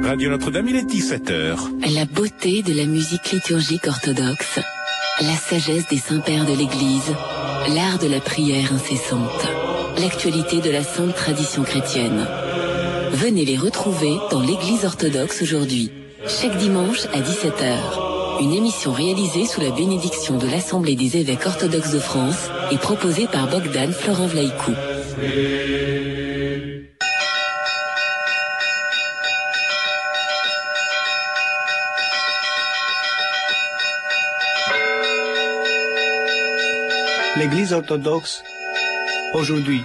Radio Notre-Dame, il est 17h. La beauté de la musique liturgique orthodoxe, la sagesse des saints-pères de l'Église, l'art de la prière incessante, l'actualité de la sainte tradition chrétienne. Venez les retrouver dans l'Église orthodoxe aujourd'hui, chaque dimanche à 17h. Une émission réalisée sous la bénédiction de l'Assemblée des évêques orthodoxes de France et proposée par Bogdan Florent Vlaïkou. L'Église orthodoxe aujourd'hui.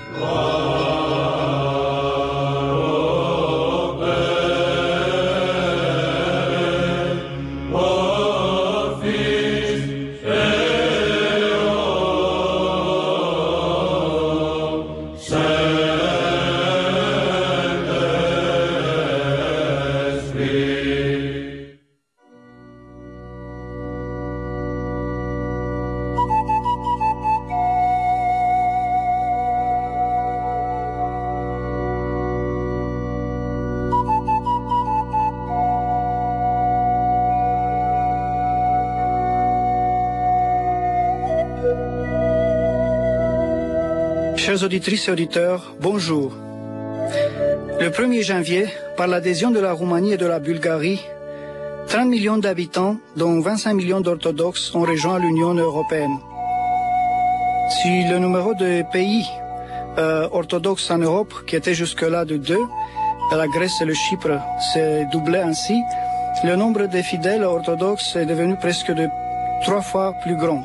Chers auditrices et auditeurs, bonjour. Le 1er janvier, par l'adhésion de la Roumanie et de la Bulgarie, 30 millions d'habitants, dont 25 millions d'orthodoxes, ont rejoint l'Union européenne. Si le numéro de pays orthodoxes en Europe, qui était jusque-là de 2, la Grèce et le Chypre, s'est doublé ainsi, le nombre de fidèles orthodoxes est devenu presque de 3 fois plus grand.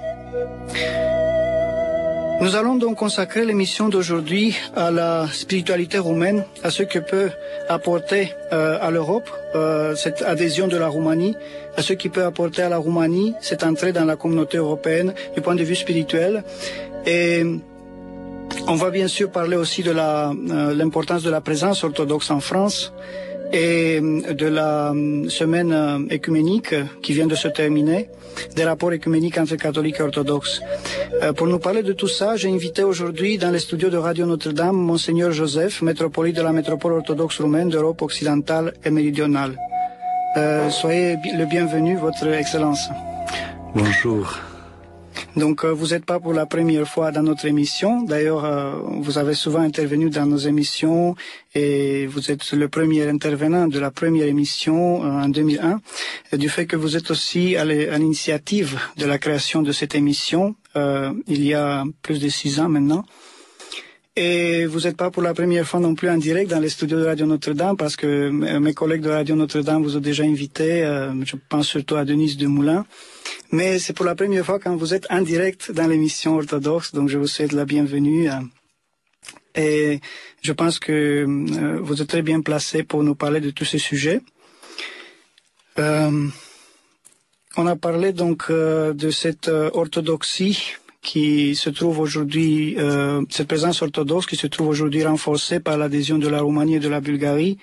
Nous allons donc consacrer l'émission d'aujourd'hui à la spiritualité roumaine, à ce que peut apporter à l'Europe cette adhésion de la Roumanie, à ce qui peut apporter à la Roumanie cette entrée dans la communauté européenne du point de vue spirituel. Et on va bien sûr parler aussi de l'importance de la présence orthodoxe en France et de la semaine écuménique qui vient de se terminer, des rapports écuméniques entre catholiques et orthodoxes. Pour nous parler de tout ça, j'ai invité aujourd'hui dans les studios de Radio Notre-Dame Monseigneur Joseph, métropolite de la métropole orthodoxe roumaine d'Europe occidentale et méridionale. Soyez le bienvenu, Votre Excellence. Bonjour. Donc, vous n'êtes pas pour la première fois dans notre émission. D'ailleurs, vous avez souvent intervenu dans nos émissions et vous êtes le premier intervenant de la première émission en 2001. Et du fait que vous êtes aussi à l'initiative de la création de cette émission, il y a plus de 6 ans maintenant. Et vous n'êtes pas pour la première fois non plus en direct dans les studios de Radio Notre-Dame parce que mes collègues de Radio Notre-Dame vous ont déjà invité, je pense surtout à Denise Dumoulin. Mais c'est pour la première fois quand vous êtes en direct dans l'émission orthodoxe, donc je vous souhaite la bienvenue. Et je pense que vous êtes très bien placé pour nous parler de tous ces sujets. On a parlé donc de cette orthodoxie qui se trouve aujourd'hui, cette présence orthodoxe qui se trouve aujourd'hui renforcée par l'adhésion de la Roumanie et de la Bulgarie.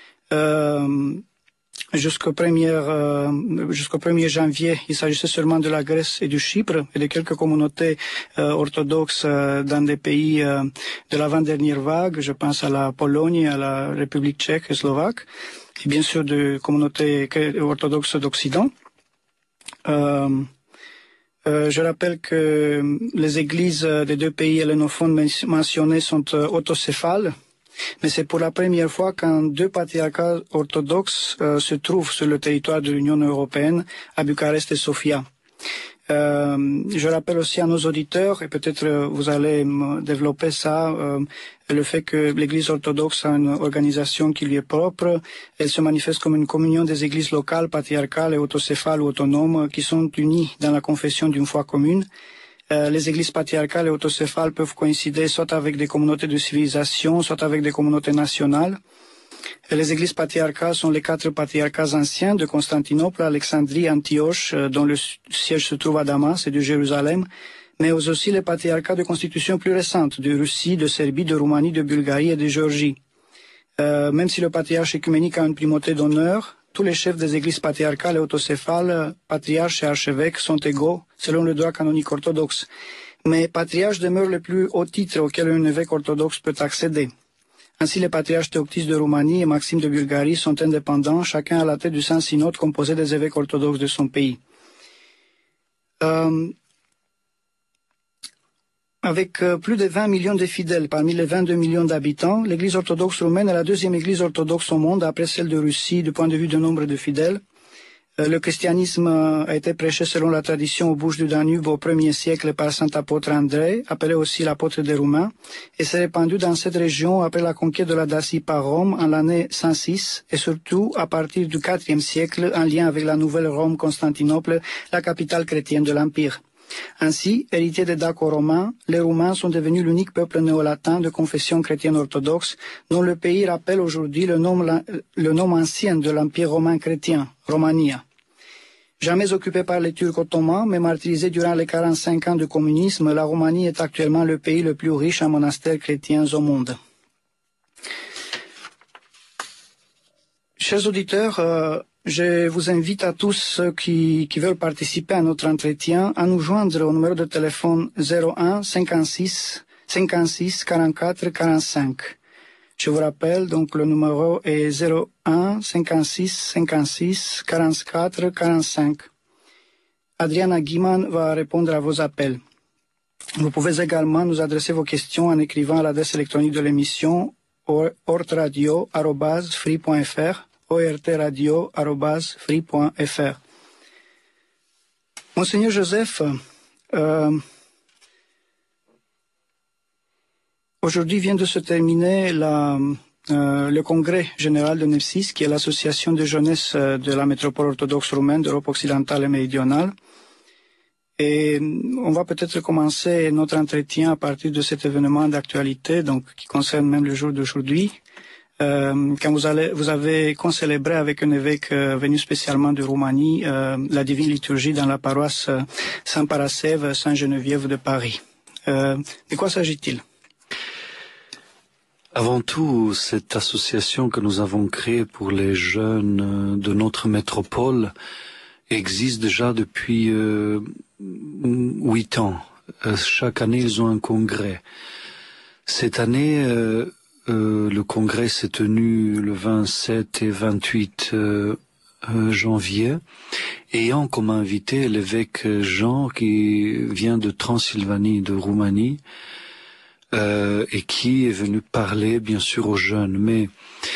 Jusqu'au 1er janvier, il s'agissait seulement de la Grèce et du Chypre et de quelques communautés orthodoxes dans des pays de l'avant-dernière vague. Je pense à la Pologne, à la République tchèque et slovaque, et bien sûr de communautés orthodoxes d'Occident. Je rappelle que les églises des 2 pays hellénophones mentionnés sont autocéphales, mais c'est pour la première fois qu'un 2 patriarcats orthodoxes se trouvent sur le territoire de l'Union européenne, à Bucarest et Sofia. Je rappelle aussi à nos auditeurs, et peut-être vous allez développer ça, le fait que l'Église orthodoxe a une organisation qui lui est propre. Elle se manifeste comme une communion des églises locales, patriarcales et autocéphales ou autonomes qui sont unies dans la confession d'une foi commune. Les églises patriarcales et autocéphales peuvent coïncider soit avec des communautés de civilisation, soit avec des communautés nationales. Et les églises patriarcales sont les 4 patriarcats anciens de Constantinople, Alexandrie, Antioche, dont le siège se trouve à Damas et de Jérusalem, mais aussi les patriarcats de constitution plus récente, de Russie, de Serbie, de Roumanie, de Bulgarie et de Géorgie. Même si le patriarche écuménique a une primauté d'honneur, tous les chefs des églises patriarcales et autocéphales, patriarches et archevêques, sont égaux selon le droit canonique orthodoxe. Mais patriarche demeure le plus haut titre auquel un évêque orthodoxe peut accéder. Ainsi, les patriarches Théoctiste de Roumanie et Maxime de Bulgarie sont indépendants, chacun à la tête du Saint-Synode composé des évêques orthodoxes de son pays. Avec plus de 20 millions de fidèles parmi les 22 millions d'habitants, l'Église orthodoxe roumaine est la deuxième Église orthodoxe au monde après celle de Russie du point de vue du nombre de fidèles. Le christianisme a été prêché selon la tradition aux bouches du Danube au 1er siècle par saint apôtre André, appelé aussi l'apôtre des Roumains, et s'est répandu dans cette région après la conquête de la Dacie par Rome en l'année 106 et surtout à partir du 4e siècle en lien avec la nouvelle Rome Constantinople, la capitale chrétienne de l'Empire. Ainsi, héritiers des Daco-romains, les Roumains sont devenus l'unique peuple néo-latin de confession chrétienne orthodoxe dont le pays rappelle aujourd'hui le nom ancien de l'Empire romain chrétien, Romania. Jamais occupée par les Turcs ottomans, mais martyrisée durant les 45 ans de communisme, la Roumanie est actuellement le pays le plus riche en monastères chrétiens au monde. Chers auditeurs, je vous invite à tous ceux qui veulent participer à notre entretien à nous joindre au numéro de téléphone 01 56 56 44 45. Je vous rappelle, donc le numéro est 01 56 56 44 45. Adriana Guiman va répondre à vos appels. Vous pouvez également nous adresser vos questions en écrivant à l'adresse électronique de l'émission ortradio@free.fr, ortradio@free.fr. Monseigneur Joseph, aujourd'hui vient de se terminer le congrès général de NEPSIS, qui est l'association de jeunesse de la métropole orthodoxe roumaine d'Europe occidentale et méridionale. Et on va peut-être commencer notre entretien à partir de cet événement d'actualité, donc qui concerne même le jour d'aujourd'hui, quand vous avez concélébré avec un évêque venu spécialement de Roumanie la divine liturgie dans la paroisse Saint-Parascève, Saint-Geneviève de Paris. De quoi s'agit-il? Avant tout, cette association que nous avons créée pour les jeunes de notre métropole existe déjà depuis 8 ans. Chaque année, ils ont un congrès. Cette année, le congrès s'est tenu le 27 et 28 janvier, ayant comme invité l'évêque Jean qui vient de Transylvanie, de Roumanie, et qui est venu parler bien sûr aux jeunes. Mais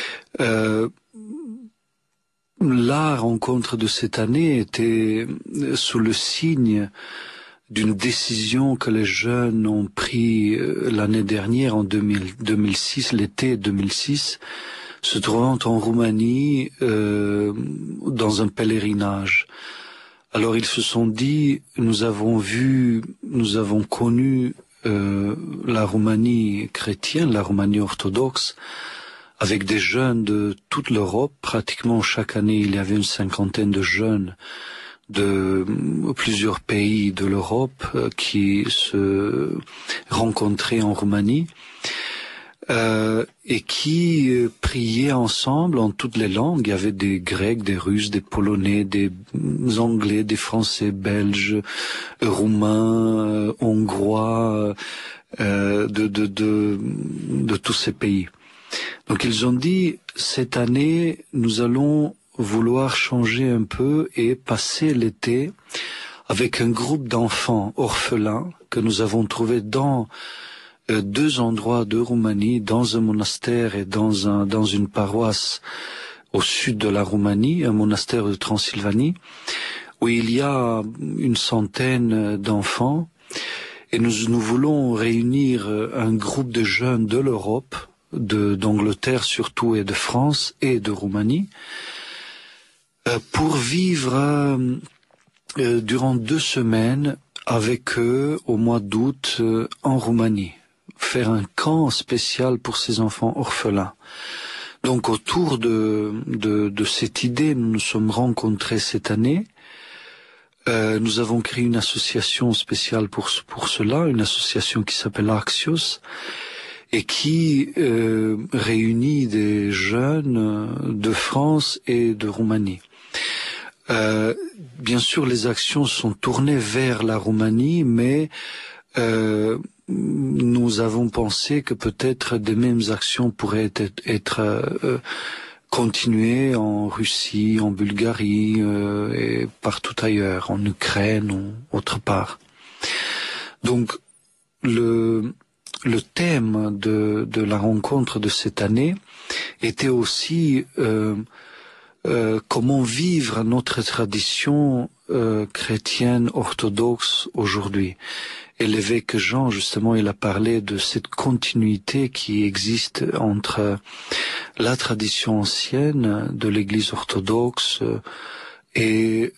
la rencontre de cette année était sous le signe d'une décision que les jeunes ont pris l'année dernière, en 2006, l'été 2006, se trouvant en Roumanie dans un pèlerinage. Alors ils se sont dit, nous avons connu la Roumanie chrétienne, la Roumanie orthodoxe, avec des jeunes de toute l'Europe. Pratiquement chaque année, il y avait une 50aine de jeunes de plusieurs pays de l'Europe qui se rencontraient en Roumanie et qui priaient ensemble en toutes les langues. Il y avait des Grecs, des Russes, des Polonais, des Anglais, des Français, Belges, Roumains, Hongrois, de tous ces pays. Donc ils ont dit, cette année, nous allons vouloir changer un peu et passer l'été avec un groupe d'enfants orphelins que nous avons trouvé dans 2 endroits de Roumanie, dans un monastère et dans une paroisse au sud de la Roumanie, un monastère de Transylvanie, où il y a une centaine d'enfants, et nous voulons réunir un groupe de jeunes de l'Europe, d'Angleterre surtout, et de France et de Roumanie, pour vivre durant 2 semaines avec eux au mois d'août en Roumanie, faire un camp spécial pour ces enfants orphelins. Donc autour de cette idée, nous nous sommes rencontrés cette année. Nous avons créé une association spéciale pour cela, une association qui s'appelle Axios, et qui réunit des jeunes de France et de Roumanie. Bien sûr, les actions sont tournées vers la Roumanie, mais nous avons pensé que peut-être des mêmes actions pourraient être continuées en Russie, en Bulgarie et partout ailleurs, en Ukraine ou autre part. Donc le thème de la rencontre de cette année était aussi comment vivre notre tradition chrétienne orthodoxe aujourd'hui. Et l'évêque Jean, justement, il a parlé de cette continuité qui existe entre la tradition ancienne de l'Église orthodoxe et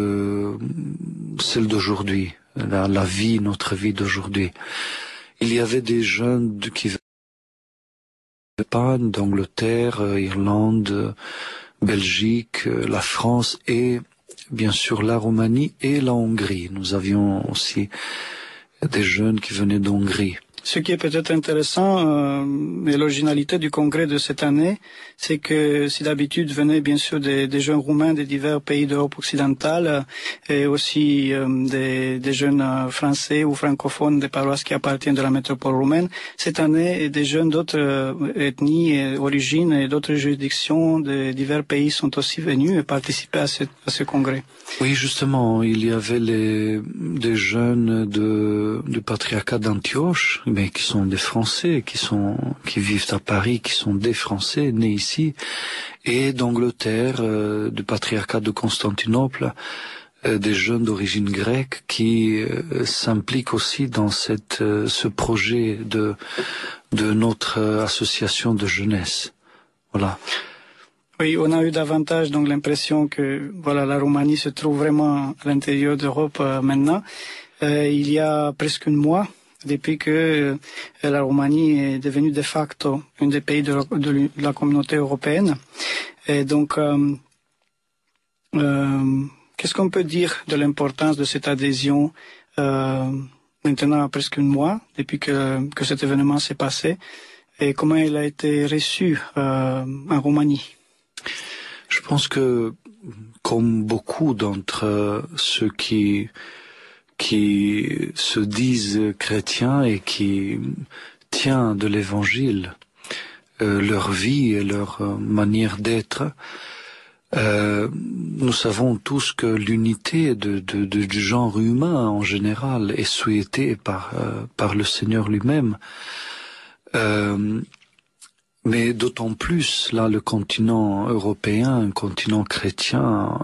celle d'aujourd'hui, la vie, notre vie d'aujourd'hui. Il y avait des jeunes qui venaient d'Espagne, d'Angleterre, Irlande, Belgique, la France et bien sûr la Roumanie et la Hongrie. Nous avions aussi des jeunes qui venaient d'Hongrie. Ce qui est peut-être intéressant, et l'originalité du congrès de cette année, c'est que si d'habitude venaient bien sûr des jeunes roumains de divers pays d'Europe occidentale et aussi des jeunes français ou francophones des paroisses qui appartiennent de la métropole roumaine, cette année des jeunes d'autres ethnies et origines et d'autres juridictions de divers pays sont aussi venus et participer à ce congrès. Oui, justement, il y avait des jeunes du patriarcat d'Antioche, mais qui sont des Français, qui vivent à Paris, qui sont des Français nés ici, et d'Angleterre, du patriarcat de Constantinople, des jeunes d'origine grecque qui s'impliquent aussi dans ce projet de notre association de jeunesse. Voilà. Oui, on a eu davantage donc l'impression que voilà la Roumanie se trouve vraiment à l'intérieur d'Europe maintenant. Il y a presque un mois, depuis que la Roumanie est devenue de facto un des pays de la communauté européenne. Et donc, qu'est-ce qu'on peut dire de l'importance de cette adhésion maintenant presque un mois depuis que cet événement s'est passé et comment il a été reçu en Roumanie? Je pense que, comme beaucoup d'entre ceux qui se disent chrétiens et qui tiennent de l'Évangile, leur vie et leur manière d'être, nous savons tous que l'unité du genre humain en général est souhaitée par le Seigneur lui-même. Mais d'autant plus, là, le continent européen, un continent chrétien,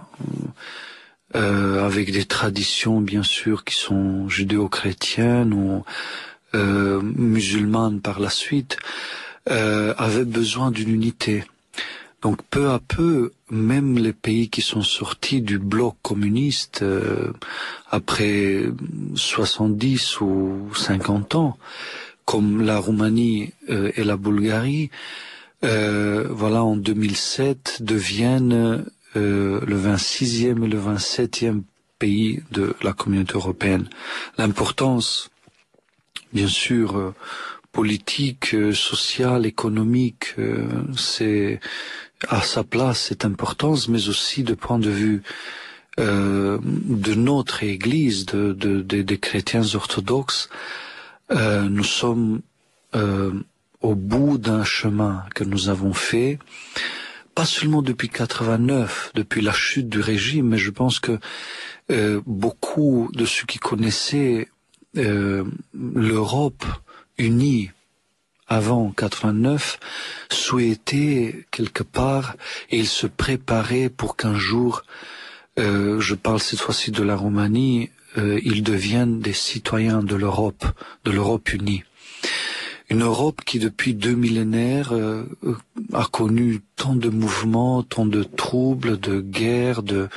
avec des traditions, bien sûr, qui sont judéo-chrétiennes ou musulmanes par la suite, avait besoin d'une unité. Donc, peu à peu, même les pays qui sont sortis du bloc communiste, après 70 ou 50 ans, comme la Roumanie et la Bulgarie, voilà, en 2007, deviennent le 26e et le 27e pays de la communauté européenne. L'importance, bien sûr, politique, sociale, économique, c'est à sa place cette importance, mais aussi de point de vue de notre Église, des chrétiens orthodoxes. Nous sommes au bout d'un chemin que nous avons fait, pas seulement depuis 89, depuis la chute du régime, mais je pense que beaucoup de ceux qui connaissaient l'Europe unie avant 89 souhaitaient quelque part, et ils se préparaient pour qu'un jour, je parle cette fois-ci de la Roumanie, ils deviennent des citoyens de l'Europe unie. Une Europe qui, depuis 2 millénaires, a connu tant de mouvements, tant de troubles, de guerres, de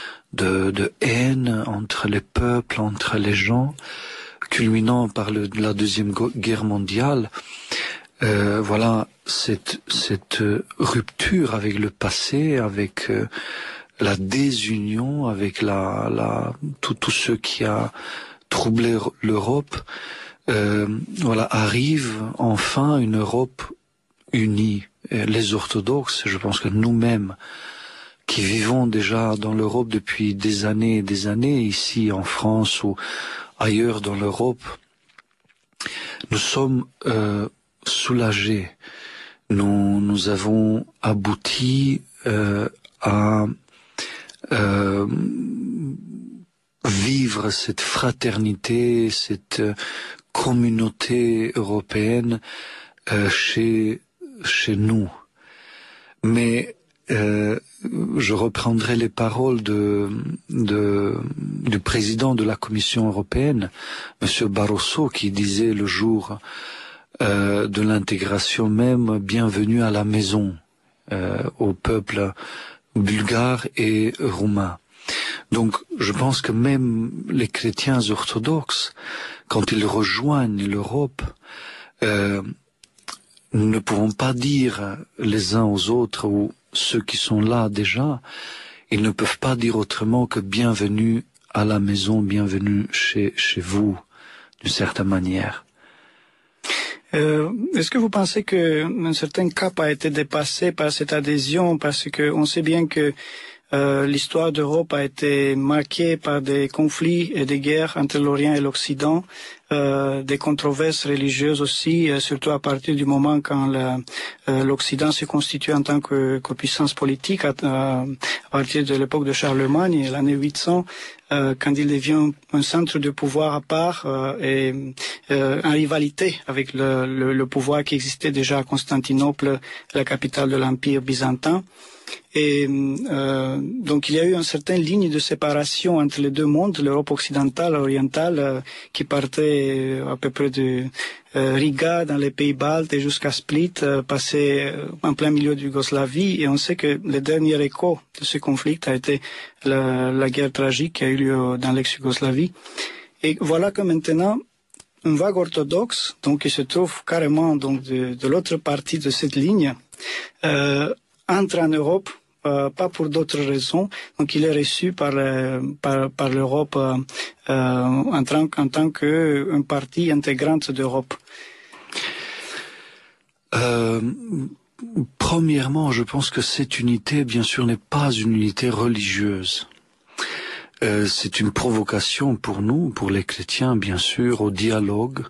haine entre les peuples, entre les gens, culminant par la Deuxième Guerre mondiale. Voilà, cette rupture avec le passé, avec la désunion, avec tout ce qui a troublé l'Europe. Voilà, arrive enfin une Europe unie. Les orthodoxes, je pense que nous-mêmes, qui vivons déjà dans l'Europe depuis des années et des années, ici en France ou ailleurs dans l'Europe, nous sommes soulagés. Nous avons abouti à vivre cette fraternité, cette communauté européenne chez nous. Mais je reprendrai les paroles du président de la Commission européenne, Monsieur Barroso, qui disait le jour de l'intégration même, bienvenue à la maison, au peuple bulgare et roumain. Donc, je pense que même les chrétiens orthodoxes, quand ils rejoignent l'Europe, nous ne pouvons pas dire les uns aux autres, ou ceux qui sont là déjà, ils ne peuvent pas dire autrement que bienvenue à la maison, bienvenue chez vous, d'une certaine manière. Est-ce que vous pensez qu'un certain cap a été dépassé par cette adhésion, parce que on sait bien que l'histoire d'Europe a été marquée par des conflits et des guerres entre l'Orient et l'Occident, des controverses religieuses aussi, surtout à partir du moment quand l'Occident s'est constitué en tant que puissance politique à partir de l'époque de Charlemagne, l'année 800, quand il devient un centre de pouvoir à part et en rivalité avec le pouvoir qui existait déjà à Constantinople, la capitale de l'Empire byzantin. Et donc il y a eu une certaine ligne de séparation entre les deux mondes, l'Europe occidentale et orientale, qui partait à peu près de Riga dans les pays baltes et jusqu'à Split, passait en plein milieu de Yougoslavie. Et on sait que le dernier écho de ce conflit a été la guerre tragique qui a eu lieu dans l'ex-Yougoslavie. Et voilà que maintenant, une vague orthodoxe, donc qui se trouve carrément donc de l'autre partie de cette ligne, entre en Europe, pas pour d'autres raisons. Donc, il est reçu par l'Europe en tant qu'une partie intégrante d'Europe. Premièrement, je pense que cette unité, bien sûr, n'est pas une unité religieuse. C'est une provocation pour nous, pour les chrétiens, bien sûr, au dialogue,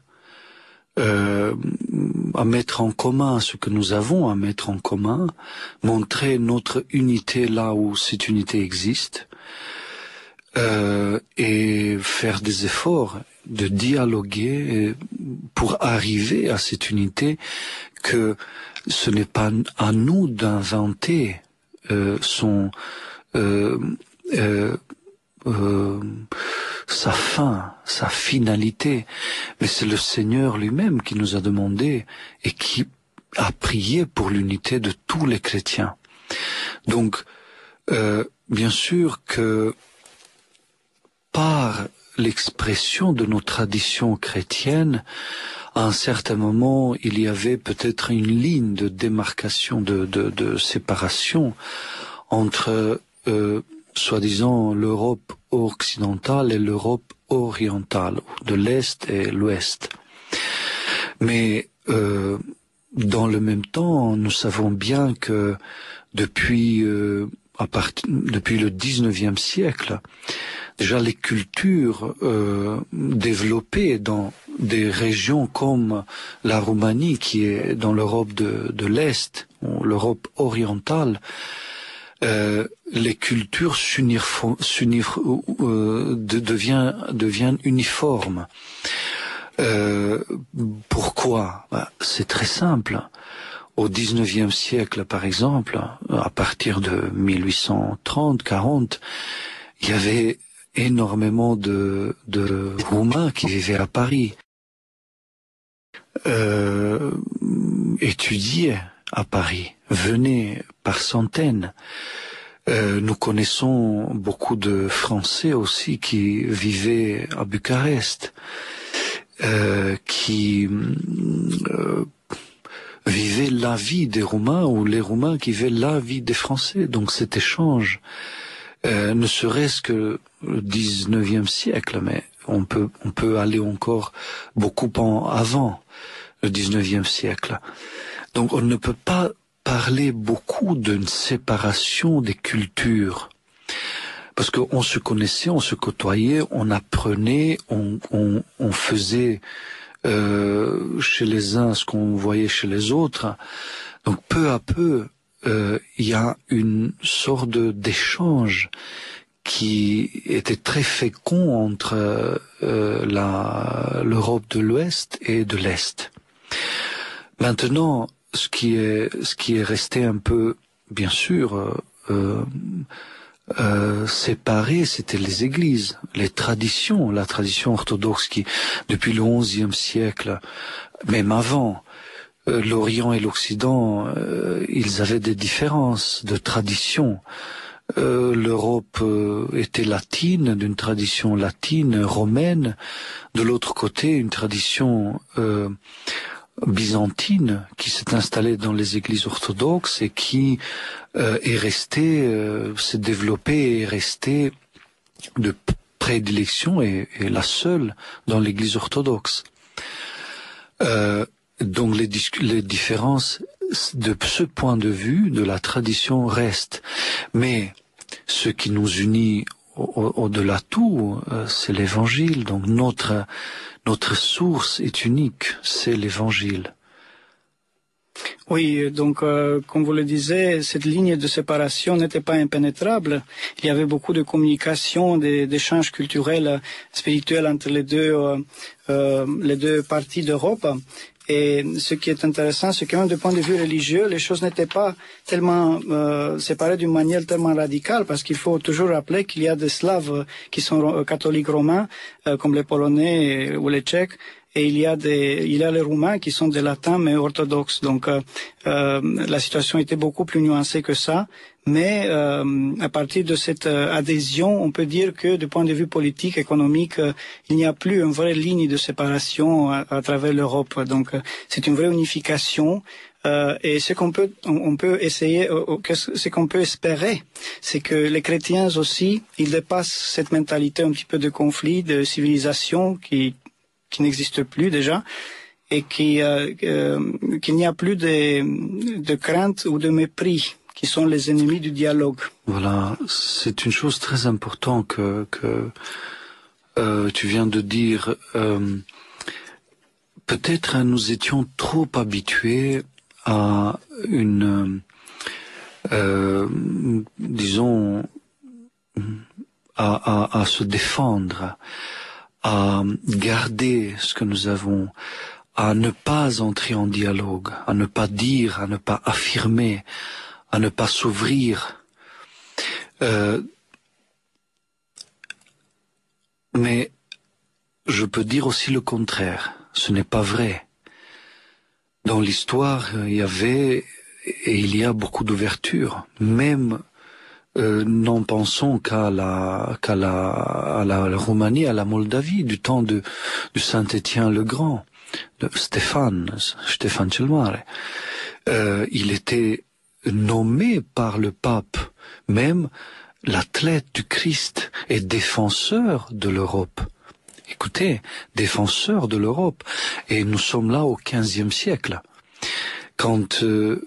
à mettre en commun ce que nous avons à mettre en commun, montrer notre unité là où cette unité existe, et faire des efforts de dialoguer pour arriver à cette unité, que ce n'est pas à nous d'inventer sa fin, sa finalité, mais c'est le Seigneur lui-même qui nous a demandé et qui a prié pour l'unité de tous les chrétiens. Donc, bien sûr que par l'expression de nos traditions chrétiennes, à un certain moment, il y avait peut-être une ligne de démarcation, de séparation entre soi-disant l'Europe occidentale et l'Europe orientale, de l'Est et l'Ouest. Mais dans le même temps, nous savons bien que depuis le 19e siècle, déjà les cultures développées dans des régions comme la Roumanie, qui est dans l'Europe de l'Est, ou l'Europe orientale, les cultures deviennent uniformes. Pourquoi? C'est très simple. Au 19e siècle, par exemple, à partir de 1830-40, il y avait énormément de Roumains qui vivaient à Paris, étudiaient à Paris, venaient par centaines. Nous connaissons beaucoup de Français aussi qui vivaient à Bucarest, qui vivaient la vie des Roumains, ou les Roumains qui vivaient la vie des Français. Donc cet échange, ne serait-ce que le 19e siècle, mais on peut aller encore beaucoup avant le 19e siècle. Donc on ne peut pas parler beaucoup d'une séparation des cultures, parce qu'on se connaissait, on se côtoyait, on apprenait, on faisait chez les uns ce qu'on voyait chez les autres. Donc peu à peu, il y a une sorte d'échange qui était très fécond entre l'Europe de l'Ouest et de l'Est. Maintenant, ce qui est resté un peu, bien sûr, séparé, c'était les églises, les traditions, la tradition orthodoxe qui, depuis le XIe siècle, même avant, l'Orient et l'Occident, ils avaient des différences de tradition. L'Europe était latine, d'une tradition latine, romaine. De l'autre côté, une tradition byzantine qui s'est installée dans les églises orthodoxes et qui est restée, s'est développée et est restée de prédilection et la seule dans l'église orthodoxe. Donc les différences de ce point de vue de la tradition restent. Mais ce qui nous unit au-delà de tout, c'est l'évangile. Donc notre source est unique, c'est l'évangile. Oui, donc comme vous le disiez, cette ligne de séparation n'était pas impénétrable. Il y avait beaucoup de communication, d'échanges culturels, spirituels entre les deux parties d'Europe. Et ce qui est intéressant, c'est que même du point de vue religieux, les choses n'étaient pas tellement séparées d'une manière tellement radicale, parce qu'il faut toujours rappeler qu'il y a des Slaves qui sont catholiques romains, comme les Polonais ou les Tchèques, et il y a les Roumains qui sont des latins mais orthodoxes. Donc la situation était beaucoup plus nuancée que ça. Mais à partir de cette adhésion, on peut dire que du point de vue politique, économique, il n'y a plus une vraie ligne de séparation à travers l'Europe. Donc c'est une vraie unification. Et ce qu'on peut essayer, ce qu'on peut espérer, c'est que les chrétiens aussi, ils dépassent cette mentalité un petit peu de conflit, de civilisation qui n'existe plus déjà, et qu'il n'y a plus de crainte ou de mépris, qui sont les ennemis du dialogue. Voilà, c'est une chose très importante que tu viens de dire. Peut-être nous étions trop habitués à disons, à se défendre, à garder ce que nous avons, à ne pas entrer en dialogue, à ne pas dire, à ne pas affirmer, à ne pas s'ouvrir. Mais je peux dire aussi le contraire. Ce n'est pas vrai. Dans l'histoire, il y avait et il y a beaucoup d'ouverture. Même n'en pensons qu'à la Roumanie, à la Moldavie, du temps de Saint Étienne le Grand, de Stéphane cel Mare. Il était nommé par le pape, même l'athlète du Christ et défenseur de l'Europe. Écoutez, défenseur de l'Europe. Et nous sommes là au XVe siècle. Quand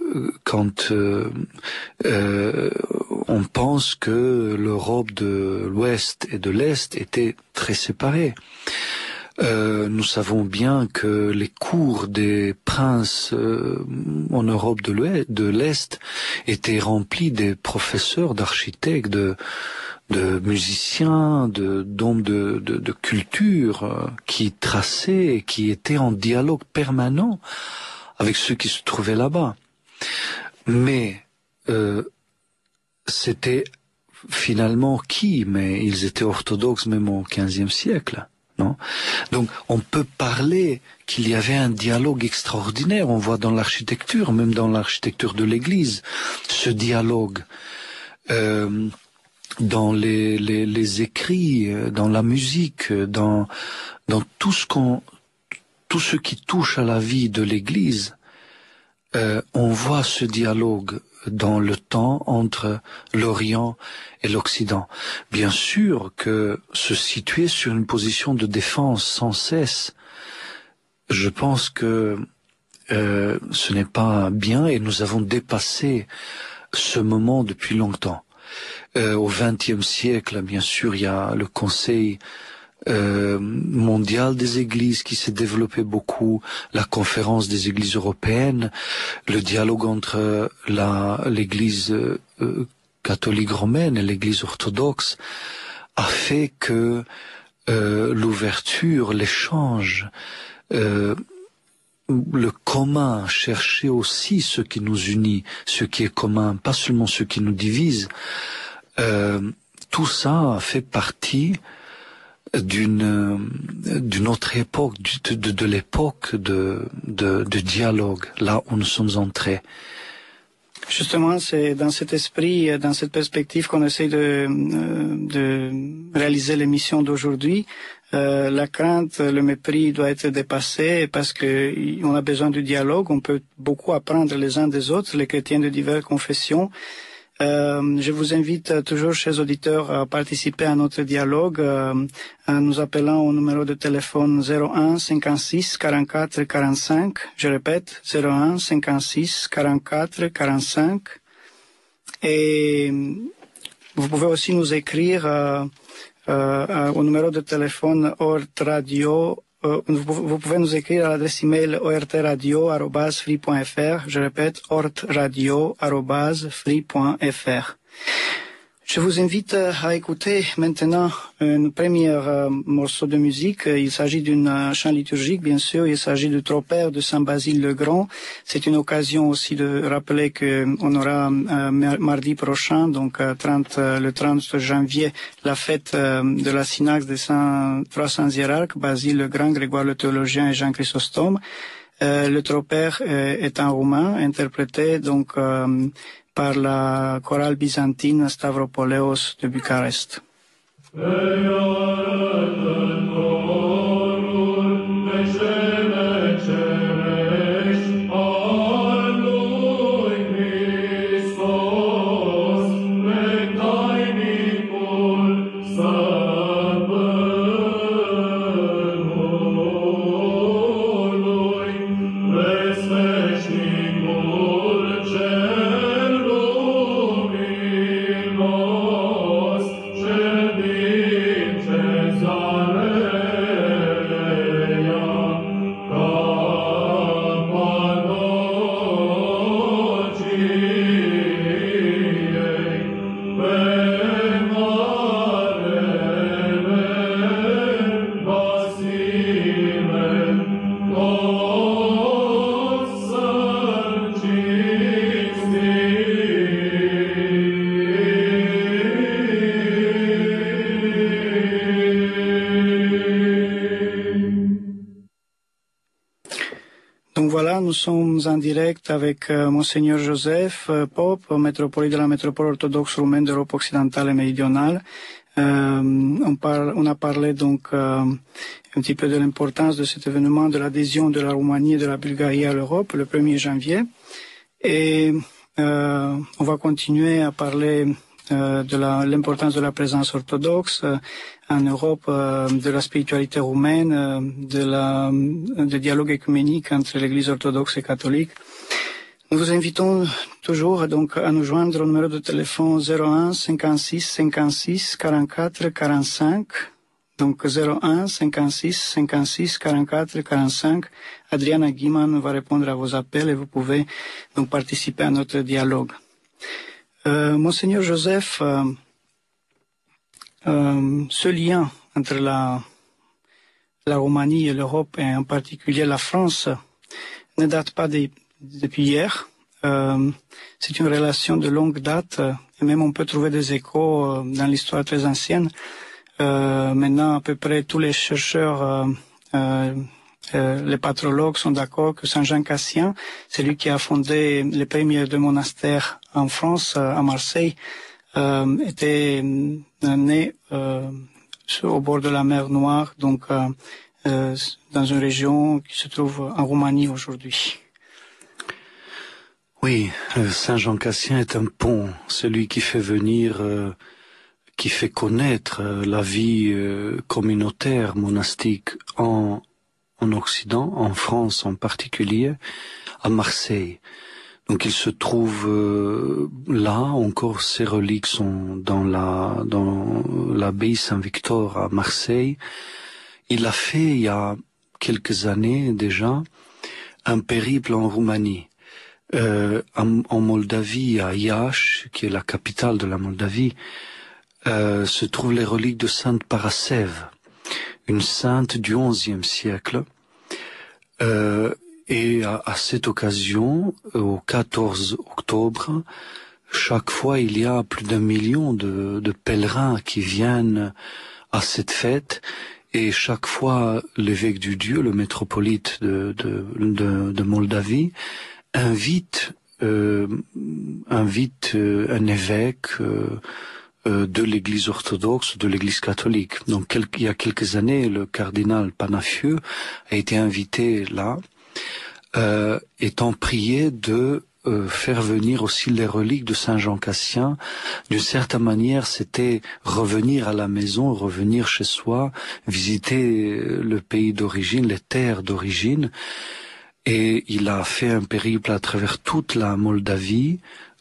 on pense que l'Europe de l'Ouest et de l'Est était très séparée. Nous savons bien que les cours des princes en Europe de l'Est étaient remplis des professeurs, d'architectes, de musiciens, d'hommes de culture qui traçaient et qui étaient en dialogue permanent avec ceux qui se trouvaient là-bas. Mais c'était finalement qui? Mais ils étaient orthodoxes même au XVe siècle. Non? Donc on peut parler qu'il y avait un dialogue extraordinaire. On voit dans l'architecture, même dans l'architecture de l'Église, ce dialogue. Dans les écrits, dans la musique, dans tout ce qui touche à la vie de l'Église, on voit ce dialogue dans le temps entre l'Orient et l'Occident. Bien sûr que se situer sur une position de défense sans cesse, je pense que ce n'est pas bien et nous avons dépassé ce moment depuis longtemps. Au XXe siècle, bien sûr, il y a le Conseil mondiale des églises qui s'est développée beaucoup, la conférence des églises européennes, le dialogue entre l'église catholique romaine et l'église orthodoxe a fait que l'ouverture, l'échange, le commun, chercher aussi ce qui nous unit, ce qui est commun, pas seulement ce qui nous divise, tout ça fait partie d'une autre époque, de l'époque de dialogue, là où nous sommes entrés. Justement, c'est dans cet esprit, dans cette perspective qu'on essaie de réaliser l'émission d'aujourd'hui. La crainte, le mépris doit être dépassé parce que on a besoin du dialogue. On peut beaucoup apprendre les uns des autres, les chrétiens de diverses confessions. Je vous invite toujours, chers auditeurs, à participer à notre dialogue en nous appelant au numéro de téléphone 01 56 44 45. Je répète, 01 56 44 45. Et vous pouvez aussi nous écrire au numéro de téléphone ORT Radio. Vous pouvez nous écrire à l'adresse email ortradio@free.fr. Je répète, ortradio@free.fr. Je vous invite à écouter maintenant un premier morceau de musique. Il s'agit d'un chant liturgique, bien sûr. Il s'agit du Tropère de Saint-Basile le Grand. C'est une occasion aussi de rappeler qu'on aura mardi prochain, donc le 30 janvier, la fête de la synaxe des trois saints hiérarques, Basile le Grand, Grégoire le théologien et Jean Chrysostome. Le Tropère est en roumain, interprété donc par la chorale byzantine Stavropoleos de Bucarest. Nous sommes en direct avec Monseigneur Joseph, Pope, métropolite de la métropole orthodoxe roumaine d'Europe occidentale et méridionale. On a parlé donc un petit peu de l'importance de cet événement, de l'adhésion de la Roumanie et de la Bulgarie à l'Europe le 1er janvier. Et on va continuer à parler de l'importance de la présence orthodoxe en Europe, de la spiritualité roumaine, du dialogue œcuménique entre l'Église orthodoxe et catholique. Nous vous invitons toujours donc à nous joindre au numéro de téléphone 01 56 56 44 45. Donc 01 56 56 44 45. Adriana Guiman va répondre à vos appels et vous pouvez donc participer à notre dialogue. Monseigneur Joseph, ce lien entre la Roumanie et l'Europe, et en particulier la France, ne date pas depuis hier. C'est une relation de longue date, et même on peut trouver des échos dans l'histoire très ancienne. Maintenant, à peu près tous les chercheurs, les patrologues sont d'accord que Saint Jean Cassien, c'est lui qui a fondé les premiers deux monastères en France, à Marseille, était né au bord de la mer Noire, donc dans une région qui se trouve en Roumanie aujourd'hui. Oui, Saint Jean Cassien est un pont, celui qui fait venir, qui fait connaître la vie communautaire, monastique en Occident, en France en particulier, à Marseille. Donc il se trouve là, encore ces reliques sont dans l'abbaye Saint-Victor à Marseille. Il a fait il y a quelques années déjà un périple en Roumanie. En Moldavie, à Iași, qui est la capitale de la Moldavie, se trouvent les reliques de Sainte Parascève, une sainte du XIe siècle. Et à cette occasion, au 14 octobre, chaque fois il y a plus d'1 million de pèlerins qui viennent à cette fête, et chaque fois l'évêque du Dieu, le métropolite de Moldavie, invite un évêque de l'Église orthodoxe, de l'Église catholique. Donc il y a quelques années, le cardinal Panafieux a été invité là, étant prié de faire venir aussi les reliques de Saint Jean Cassien. D'une certaine manière, c'était revenir à la maison, revenir chez soi, visiter le pays d'origine, les terres d'origine. Et il a fait un périple à travers toute la Moldavie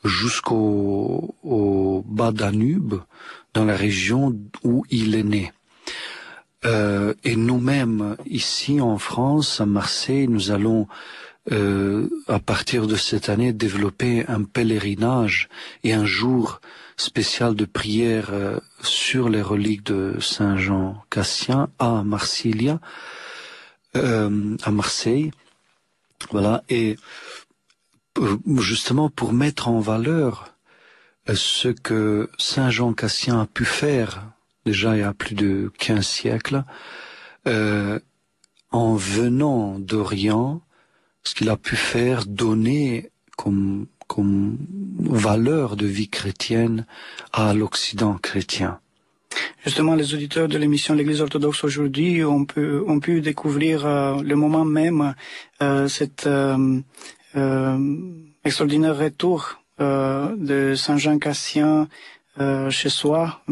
jusqu'au bas Danube, dans la région où il est né. Et nous-mêmes, ici en France, à Marseille, nous allons, à partir de cette année, développer un pèlerinage et un jour spécial de prière sur les reliques de Saint Jean Cassien à Marsilia, à Marseille. Voilà, et justement pour mettre en valeur ce que Saint Jean Cassien a pu faire déjà il y a plus de 15 siècles, en venant d'Orient, ce qu'il a pu faire, donner comme valeur de vie chrétienne à l'Occident chrétien. Justement, les auditeurs de l'émission L'Église orthodoxe aujourd'hui ont pu découvrir le moment même cet extraordinaire retour de Saint Jean Cassien chez soi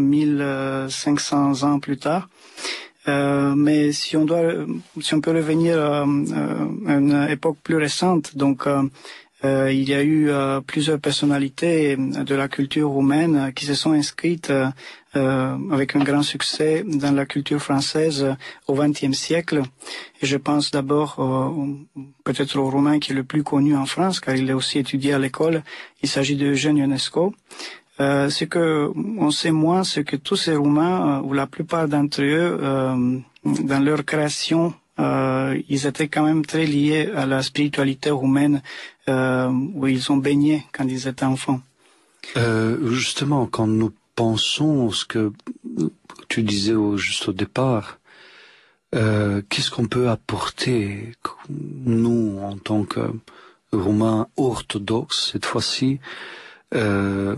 1500 ans plus tard. Mais si on peut revenir à une époque plus récente, donc il y a eu plusieurs personnalités de la culture roumaine qui se sont inscrites avec un grand succès dans la culture française au XXe siècle. Et je pense d'abord peut-être au Roumain qui est le plus connu en France, car il a aussi étudié à l'école. Il s'agit de Eugène Ionesco. Ce que on sait moins, c'est que tous ces Roumains, ou la plupart d'entre eux, dans leur création, ils étaient quand même très liés à la spiritualité roumaine, où ils ont baigné quand ils étaient enfants. Justement, quand nous pensons ce que tu disais juste au départ, qu'est-ce qu'on peut apporter, nous, en tant que Roumains orthodoxes, cette fois-ci, à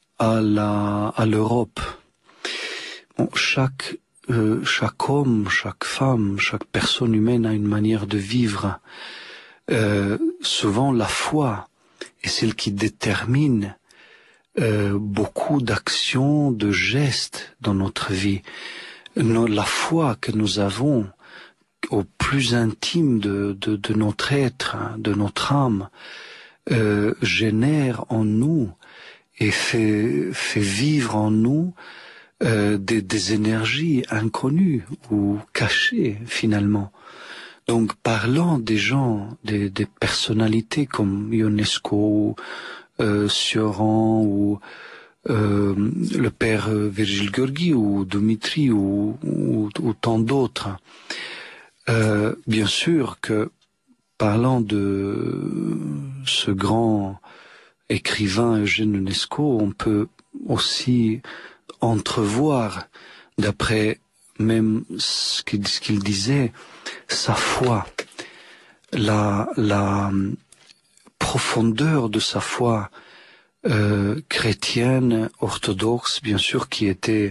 l'Europe? Bon, chaque homme, chaque femme, chaque personne humaine a une manière de vivre. Souvent, la foi est celle qui détermine beaucoup d'actions, de gestes dans notre vie. La foi que nous avons au plus intime de notre être, de notre âme, génère en nous et fait vivre en nous des énergies inconnues ou cachées finalement. Donc parlant des gens, des personnalités comme Ionesco, Sioran ou le père Virgile Gheorghi ou Dimitri ou tant d'autres, bien sûr que parlant de ce grand écrivain Eugène Ionesco, on peut aussi entrevoir, d'après même ce qu'il disait, sa foi, la profondeur de sa foi chrétienne, orthodoxe, bien sûr, qui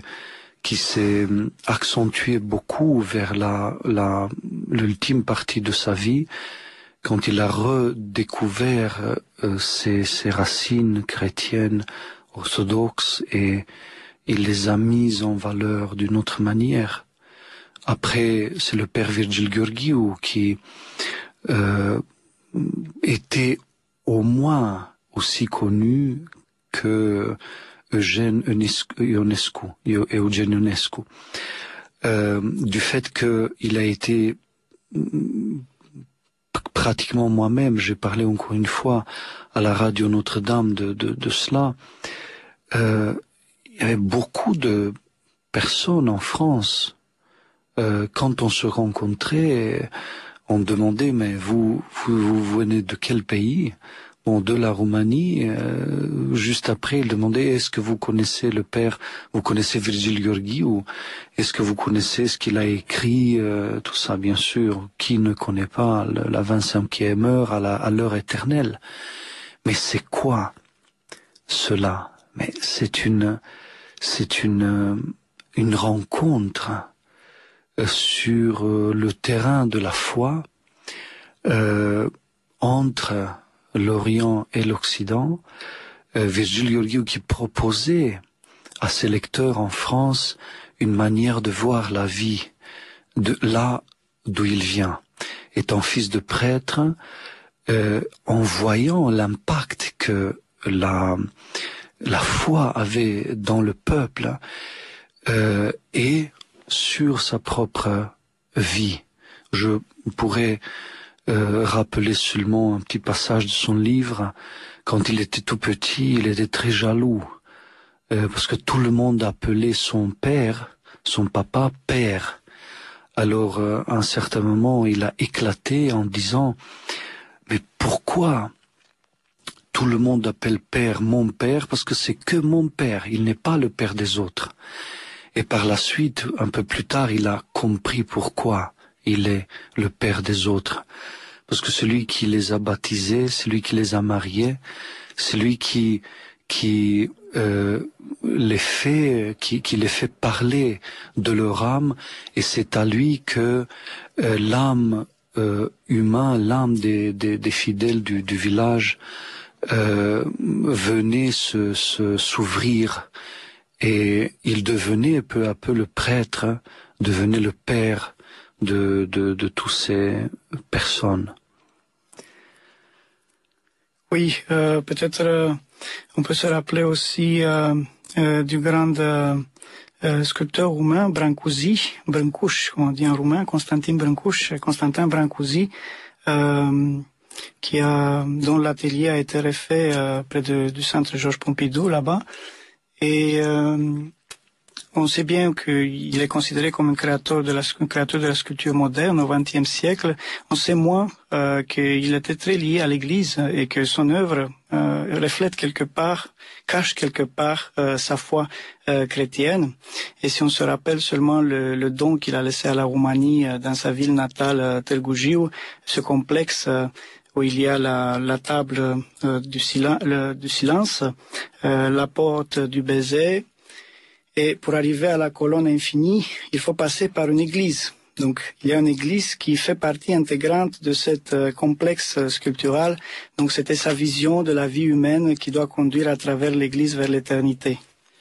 s'est accentuée beaucoup vers l'ultime partie de sa vie, quand il a redécouvert ses racines chrétiennes orthodoxes et il les a mises en valeur d'une autre manière. Après, c'est le père Virgile Gheorghiu qui était au moins aussi connu que Eugène Ionescu, du fait qu'il a été pratiquement moi-même, j'ai parlé encore une fois à la radio Notre-Dame de cela. Il y avait beaucoup de personnes en France, quand on se rencontrait, on demandait, mais vous venez de quel pays? Bon, de la Roumanie. Juste après, il demandait, est-ce que vous connaissez le père, vous connaissez Virgile Gheorghi, ou est-ce que vous connaissez ce qu'il a écrit, tout ça, bien sûr. Qui ne connaît pas la 25e heure à l'heure éternelle? Mais c'est quoi cela? Mais c'est une rencontre sur le terrain de la foi entre l'Orient et l'Occident. Virgile Gheorghi qui proposait à ses lecteurs en France une manière de voir la vie de là d'où il vient. Étant fils de prêtre, en voyant l'impact que la foi avait dans le peuple et sur sa propre vie. Je pourrais rappeler seulement un petit passage de son livre. Quand il était tout petit, il était très jaloux parce que tout le monde appelait son père, son papa, père. Alors, à un certain moment, il a éclaté en disant « Mais pourquoi tout le monde appelle père mon père? Parce que c'est que mon père, il n'est pas le père des autres. » Et par la suite, un peu plus tard, il a compris pourquoi il est le père des autres. Parce que celui qui les a baptisés, celui qui les a mariés, celui qui les fait parler de leur âme, et c'est à lui que l'âme humaine, l'âme des fidèles du village venait s'ouvrir, et il devenait peu à peu le prêtre, devenait le père de toutes ces personnes. Oui, peut-être on peut se rappeler aussi du grand sculpteur roumain Brancusi, comme on dit en roumain, Constantin Brancusi, dont l'atelier a été refait près du centre Georges Pompidou là-bas, et on sait bien qu'il est considéré comme un créateur de la sculpture moderne au XXe siècle. On sait moins qu'il était très lié à l'Église et que son œuvre cache quelque part sa foi chrétienne. Et si on se rappelle seulement le don qu'il a laissé à la Roumanie dans sa ville natale Târgu Jiu, ce complexe où il y a la table du silence, la porte du baiser. Et pour arriver à la colonne infinie, il faut passer par une église. Donc, il y a une église qui fait partie intégrante de cette complexe sculptural. Donc, c'était sa vision de la vie humaine qui doit conduire à travers l'église vers l'éternité.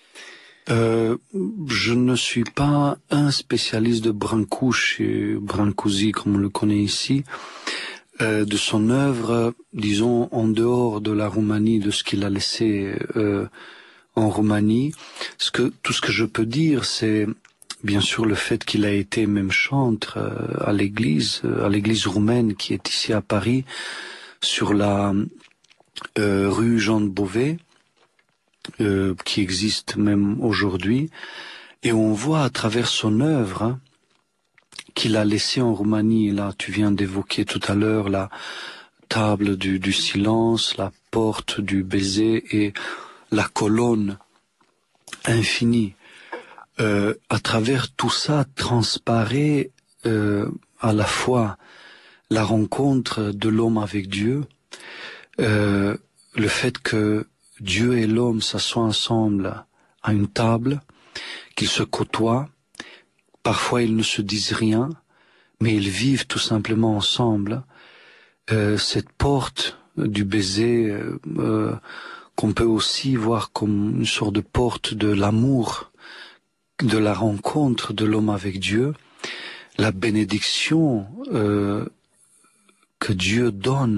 Je ne suis pas un spécialiste de Brancusi, comme on le connaît ici, de son œuvre, disons, en dehors de la Roumanie, de ce qu'il a laissé en Roumanie. Tout ce que je peux dire, c'est bien sûr le fait qu'il a été même chantre à l'église roumaine qui est ici à Paris, sur la rue Jean de Beauvais, qui existe même aujourd'hui. Et on voit à travers son œuvre qu'il a laissé en Roumanie. Là, tu viens d'évoquer tout à l'heure la table du silence, la porte du baiser et la colonne infinie. À travers tout ça transparaît à la fois la rencontre de l'homme avec Dieu, le fait que Dieu et l'homme s'assoient ensemble à une table, qu'ils se côtoient. Parfois ils ne se disent rien, mais ils vivent tout simplement ensemble. Cette porte du baiser qu'on peut aussi voir comme une sorte de porte de l'amour, de la rencontre de l'homme avec Dieu, la bénédiction que Dieu donne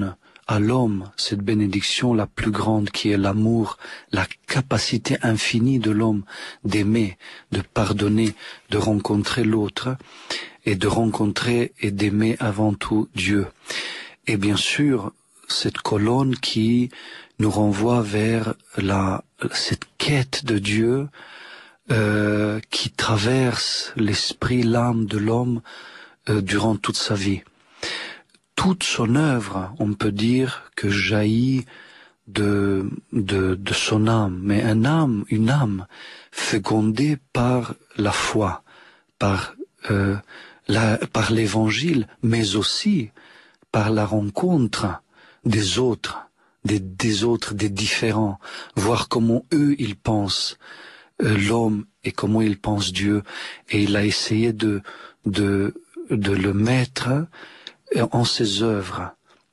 à l'homme cette bénédiction la plus grande qui est l'amour, la capacité infinie de l'homme d'aimer, de pardonner, de rencontrer l'autre et de rencontrer et d'aimer avant tout Dieu. Et bien sûr, cette colonne qui nous renvoie vers cette quête de Dieu qui traverse l'esprit, l'âme de l'homme durant toute sa vie. Toute son œuvre, on peut dire que jaillit de son âme, mais une âme fécondée par la foi, par l'évangile, mais aussi par la rencontre des autres, des différents, voir comment eux ils pensent l'homme et comment ils pensent Dieu, et il a essayé de le mettre en ses œuvres,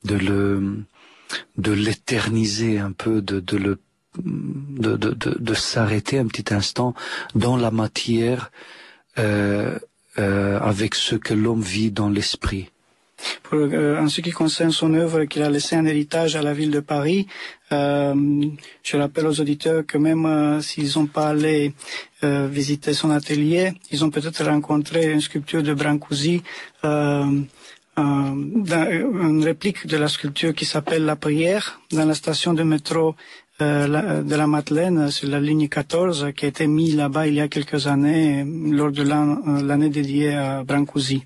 de l'éterniser un peu, de s'arrêter un petit instant dans la matière avec ce que l'homme vit dans l'esprit. En ce qui concerne son œuvre qu'il a laissé en héritage à la ville de Paris, je rappelle aux auditeurs que même s'ils n'ont pas allé visiter son atelier, ils ont peut-être rencontré une sculpture de Brancusi, une réplique de la sculpture qui s'appelle La Prière dans la station de métro de la Madeleine sur la ligne 14 qui a été mise là-bas il y a quelques années lors de l'année dédiée à Brancusi.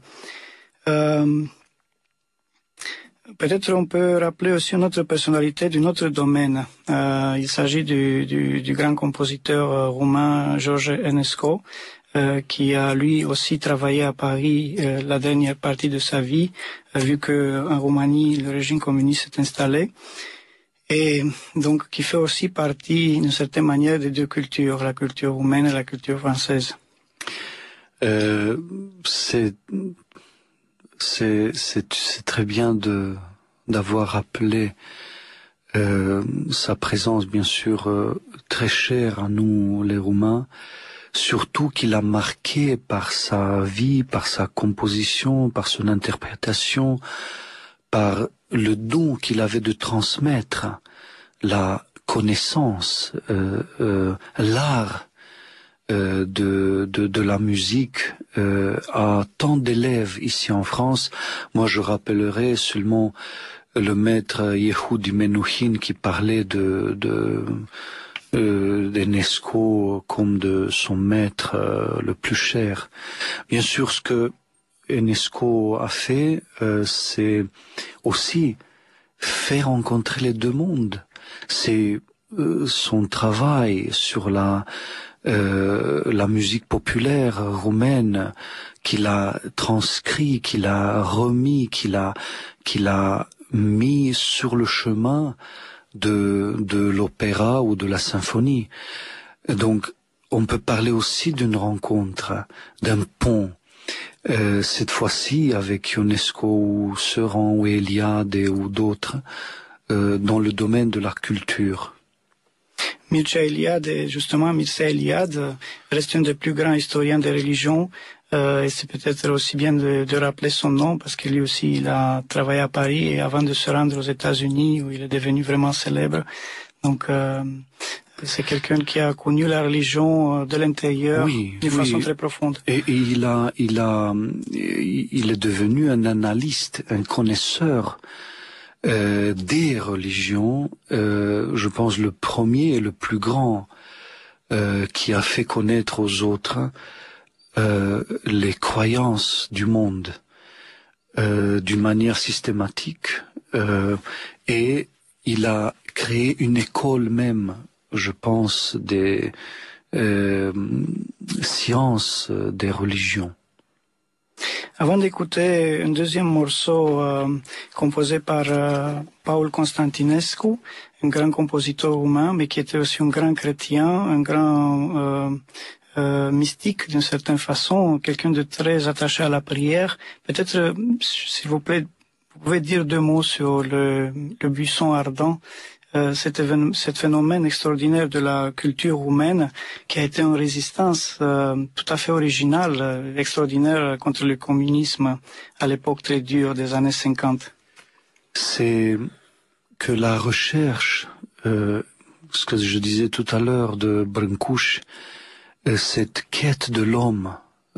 Peut-être on peut rappeler aussi une autre personnalité d'un autre domaine. Il s'agit du grand compositeur roumain George Enescu, qui a lui aussi travaillé à Paris la dernière partie de sa vie, vu que en Roumanie le régime communiste s'est installé, et donc qui fait aussi partie d'une certaine manière des deux cultures, la culture roumaine et la culture française. C'est très bien d'avoir rappelé sa présence, bien sûr, très chère à nous les Roumains, surtout qu'il a marqué par sa vie, par sa composition, par son interprétation, par le don qu'il avait de transmettre la connaissance, l'art de la musique à tant d'élèves ici en France. Moi, je rappellerai seulement le maître Yehudi Menuhin qui parlait d'Enescu comme de son maître le plus cher. Bien sûr, ce que Enescu a fait, c'est aussi faire rencontrer les deux mondes. C'est son travail sur la musique populaire roumaine qu'il a transcrit, qu'il a remis, qu'il a mis sur le chemin de l'opéra ou de la symphonie. Donc, on peut parler aussi d'une rencontre, d'un pont. Cette fois-ci, avec Ionesco ou Seuran ou Eliade ou d'autres, dans le domaine de la culture. Mircea Eliade, justement, Mircea Eliade reste un des plus grands historiens des religions, et c'est peut-être aussi bien de rappeler son nom parce que lui aussi il a travaillé à Paris et avant de se rendre aux États-Unis où il est devenu vraiment célèbre. Donc c'est quelqu'un qui a connu la religion de l'intérieur d'une façon très profonde. Et il est devenu un analyste, un connaisseur des religions, je pense le premier et le plus grand qui a fait connaître aux autres les croyances du monde d'une manière systématique, et il a créé une école même, je pense, des sciences des religions. Avant d'écouter un deuxième morceau composé par Paul Constantinescu, un grand compositeur roumain, mais qui était aussi un grand chrétien, un grand mystique d'une certaine façon, quelqu'un de très attaché à la prière. Peut-être, s'il vous plaît, vous pouvez dire deux mots sur le buisson ardent, cet phénomène extraordinaire de la culture roumaine qui a été une résistance tout à fait originale, extraordinaire contre le communisme à l'époque très dure des années 50. C'est que la recherche, ce que je disais tout à l'heure de Brancusi, cette quête de l'homme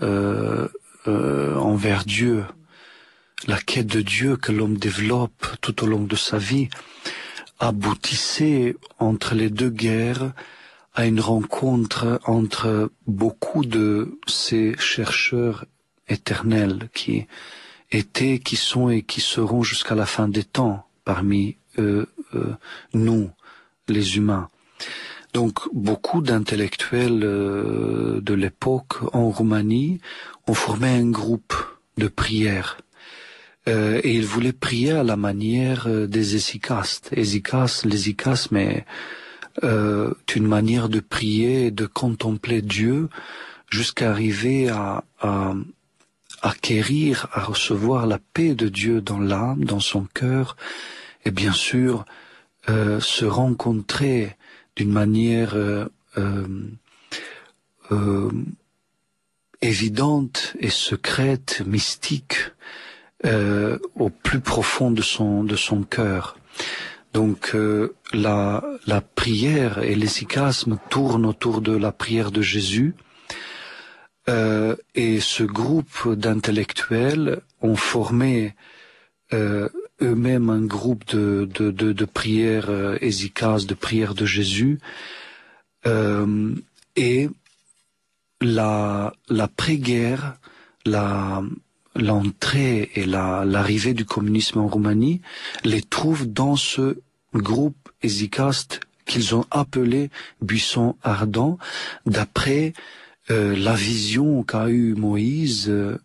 envers Dieu, la quête de Dieu que l'homme développe tout au long de sa vie, aboutissait entre les deux guerres à une rencontre entre beaucoup de ces chercheurs éternels qui étaient, qui sont et qui seront jusqu'à la fin des temps parmi nous, les humains. Donc beaucoup d'intellectuels de l'époque en Roumanie ont formé un groupe de prière. Et ils voulaient prier à la manière des ésicastes. L'ésicasme, mais une manière de prier et de contempler Dieu jusqu'à arriver à acquérir, à recevoir la paix de Dieu dans l'âme, dans son cœur, et bien sûr se rencontrer d'une manière évidente et secrète, mystique, au plus profond de son cœur. Donc la prière et l'ésicasme tournent autour de la prière de Jésus, et ce groupe d'intellectuels ont formé eux-mêmes un groupe de prière ésicase, de prière de Jésus, et la pré-guerre, l'entrée et l'arrivée du communisme en Roumanie les trouve dans ce groupe ésicaste qu'ils ont appelé Buisson Ardent, d'après la vision qu'a eue Moïse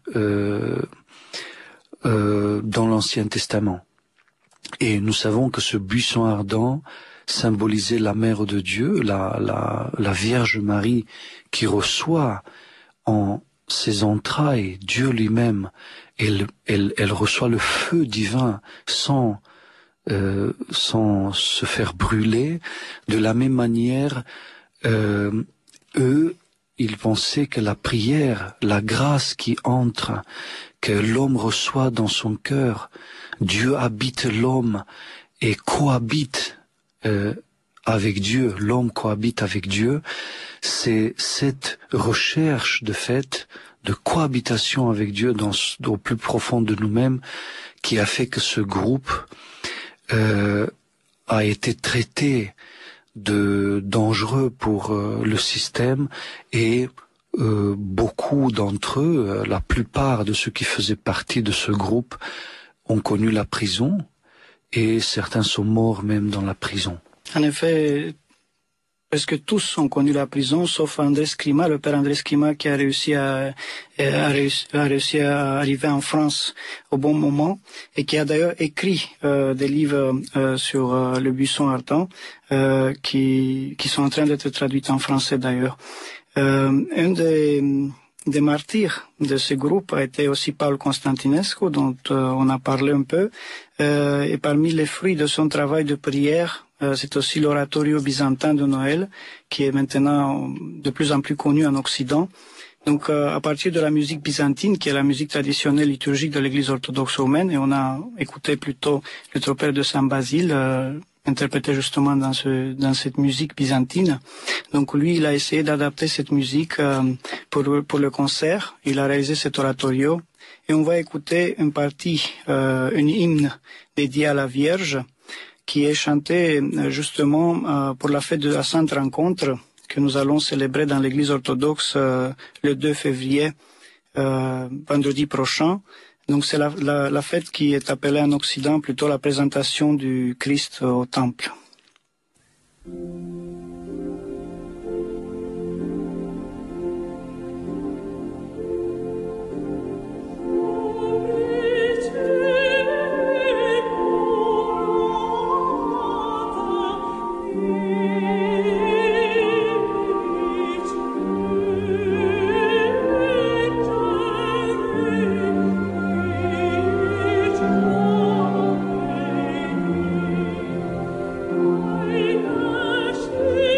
dans l'Ancien Testament. Et nous savons que ce buisson ardent symbolisait la mère de Dieu, la Vierge Marie, qui reçoit en ses entrailles Dieu lui-même. Elle reçoit le feu divin sans se faire brûler. De la même manière, eux, ils pensaient que la prière, la grâce qui entre, que l'homme reçoit dans son cœur, Dieu habite l'homme et cohabite avec Dieu, l'homme cohabite avec Dieu, c'est cette recherche de fait de cohabitation avec Dieu au plus profond de nous-mêmes qui a fait que ce groupe a été traité de dangereux pour le système, et beaucoup d'entre eux, la plupart de ceux qui faisaient partie de ce groupe, ont connu la prison, et certains sont morts même dans la prison. En effet, presque tous ont connu la prison, sauf André Scrima, le père André Scrima, qui a réussi à arriver en France au bon moment, et qui a d'ailleurs écrit des livres sur le buisson ardent, qui sont en train d'être traduits en français d'ailleurs. Un des martyrs de ce groupe a été aussi Paul Constantinescu, dont on a parlé un peu, et parmi les fruits de son travail de prière, c'est aussi l'oratorio byzantin de Noël, qui est maintenant de plus en plus connu en Occident. Donc à partir de la musique byzantine, qui est la musique traditionnelle liturgique de l'Église orthodoxe roumaine, et on a écouté plutôt le tropère de Saint Basile, interprété justement dans cette musique byzantine. Donc lui, il a essayé d'adapter cette musique pour le concert. Il a réalisé cet oratorio, et on va écouter une partie, une hymne dédiée à la Vierge, qui est chantée justement pour la fête de la Sainte Rencontre, que nous allons célébrer dans l'Église orthodoxe le 2 février, vendredi prochain. Donc c'est la fête qui est appelée en Occident plutôt la présentation du Christ au Temple. Thank you.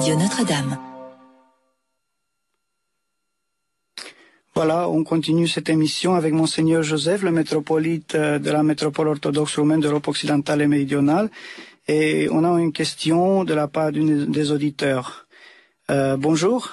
Radio Notre-Dame. Voilà, on continue cette émission avec Monseigneur Joseph, le métropolite de la métropole orthodoxe roumaine d'Europe occidentale et méridionale. Et on a une question de la part d'une des auditeurs. Bonjour.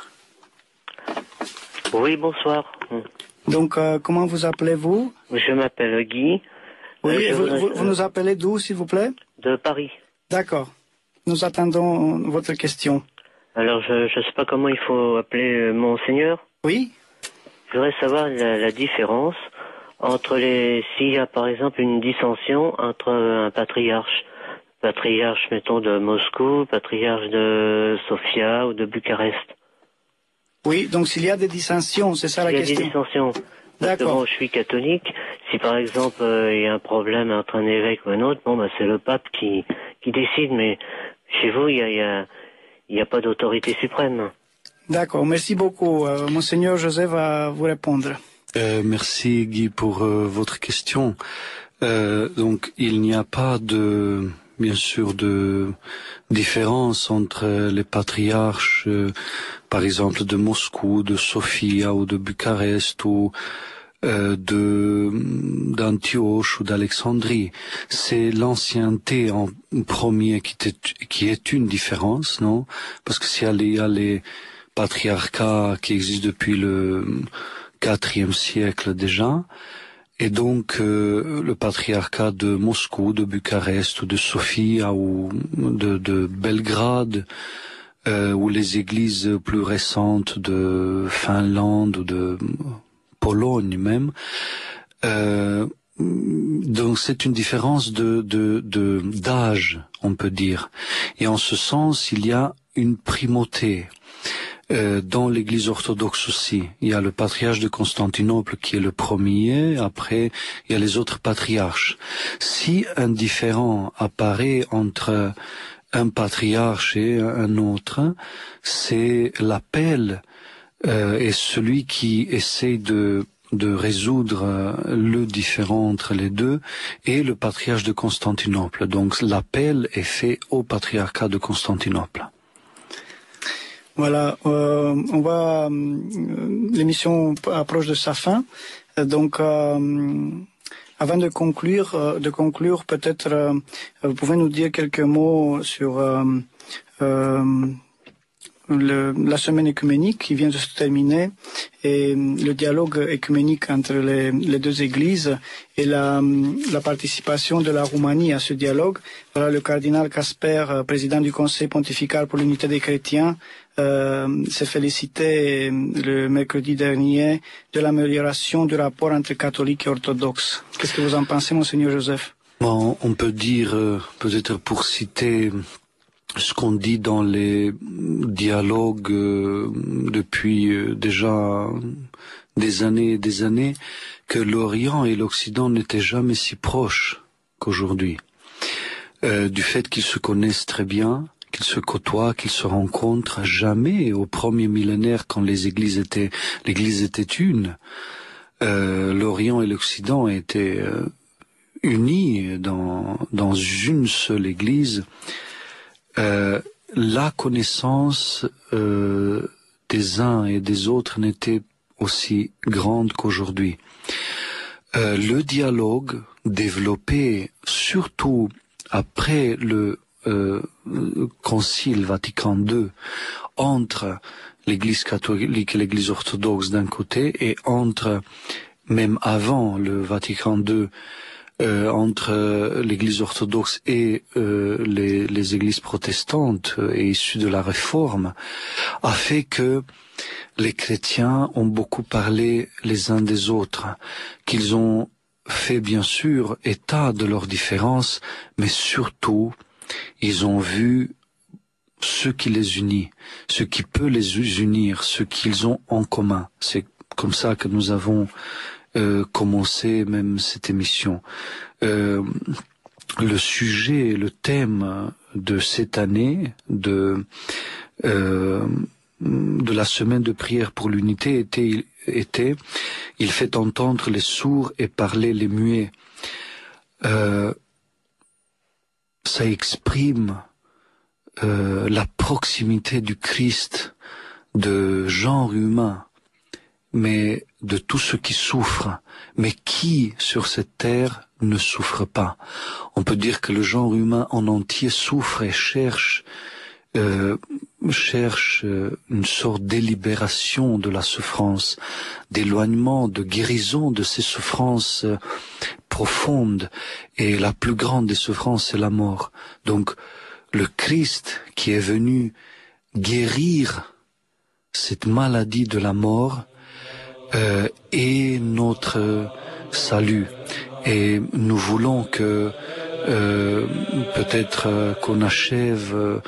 Oui, bonsoir. Donc, comment vous appelez-vous? Je m'appelle Guy. Oui, vous nous appelez d'où, s'il vous plaît? De Paris. D'accord. Nous attendons votre question. Alors, je ne sais pas comment il faut appeler Monseigneur. Oui. Je voudrais savoir la différence entre s'il y a par exemple une dissension entre un patriarche, mettons de Moscou, patriarche de Sofia ou de Bucarest. Oui, donc s'il y a des dissensions, c'est ça la question. Il y a des dissensions. D'accord. Bon, je suis catholique. Si par exemple il y a un problème entre un évêque ou un autre, bon, c'est le pape qui décide. Mais chez vous, il y a pas d'autorité suprême. D'accord, merci beaucoup. Monseigneur Joseph va vous répondre. Merci Guy pour votre question. Donc il n'y a pas bien sûr de différence entre les patriarches, par exemple de Moscou, de Sofia ou de Bucarest ou d'Antioche ou d'Alexandrie. C'est l'ancienneté en premier qui est une différence, non? Parce que s'il y a les patriarcat qui existe depuis le IVe siècle déjà, et donc le patriarcat de Moscou, de Bucarest ou de Sofia ou de Belgrade, ou les églises plus récentes de Finlande ou de Pologne même. Donc c'est une différence d'âge, on peut dire. Et en ce sens, il y a une primauté. Dans l'Église orthodoxe aussi, il y a le patriarche de Constantinople qui est le premier, après il y a les autres patriarches. Si un différend apparaît entre un patriarche et un autre, c'est l'appel et celui qui essaie de résoudre le différend entre les deux et le patriarche de Constantinople. Donc l'appel est fait au patriarcat de Constantinople. Voilà, l'émission approche de sa fin. Donc, avant de conclure, peut-être vous pouvez nous dire quelques mots sur la semaine œcuménique qui vient de se terminer et le dialogue œcuménique entre les deux églises et la participation de la Roumanie à ce dialogue. Voilà, le cardinal Casper, président du Conseil pontifical pour l'unité des chrétiens, s'est félicité le mercredi dernier de l'amélioration du rapport entre catholiques et orthodoxes. Qu'est-ce que vous en pensez, Monseigneur Joseph? Bon, on peut dire, peut-être pour citer ce qu'on dit dans les dialogues depuis déjà des années et des années, que l'Orient et l'Occident n'étaient jamais si proches qu'aujourd'hui. Du fait qu'ils se connaissent très bien, qu'ils se côtoient, qu'ils se rencontrent, jamais au premier millénaire quand l'Église était une, l'Orient et l'Occident étaient unis dans une seule Église. La connaissance des uns et des autres n'était aussi grande qu'aujourd'hui. Le dialogue développé surtout après le Concile Vatican II entre l'Église catholique et l'Église orthodoxe d'un côté et même avant le Vatican II, entre l'Église orthodoxe et les églises protestantes et issues de la Réforme, a fait que les chrétiens ont beaucoup parlé les uns des autres, qu'ils ont fait bien sûr état de leurs différences, mais surtout ils ont vu ce qui les unit, ce qui peut les unir, ce qu'ils ont en commun. C'est comme ça que nous avons commencé même cette émission. Le sujet, le thème de cette année de la semaine de prière pour l'unité était il fait entendre les sourds et parler les muets. Ça exprime la proximité du Christ, de genre humain, mais de tout ce qui souffre. Mais qui sur cette terre ne souffre pas? On peut dire que le genre humain en entier souffre et cherche une sorte d'élibération de la souffrance, d'éloignement, de guérison de ces souffrances profondes. Et la plus grande des souffrances, c'est la mort. Donc, le Christ qui est venu guérir cette maladie de la mort est notre salut. Et nous voulons que peut-être qu'on achève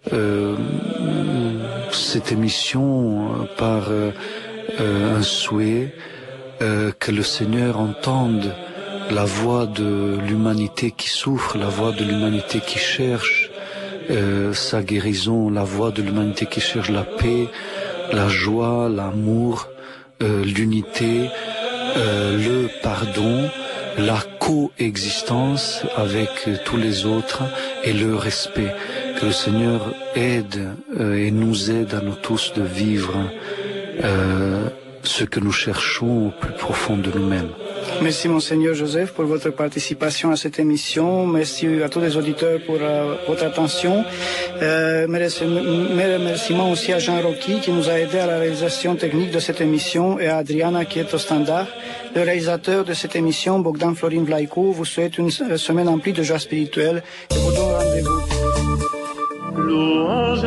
cette émission par un souhait que le Seigneur entende la voix de l'humanité qui souffre, la voix de l'humanité qui cherche sa guérison, la voix de l'humanité qui cherche la paix, la joie, l'amour, l'unité, le pardon, la coexistence avec tous les autres et le respect. Que le Seigneur aide et nous aide à nous tous de vivre ce que nous cherchons au plus profond de nous-mêmes. Merci Monseigneur Joseph pour votre participation à cette émission. Merci à tous les auditeurs pour votre attention. Mes remerciements aussi à Jean Rocky qui nous a aidé à la réalisation technique de cette émission et à Adriana qui est au standard. Le réalisateur de cette émission, Bogdan Florin Vlaicu, vous souhaite une semaine emplie de joie spirituelle et vous donne rendez-vous.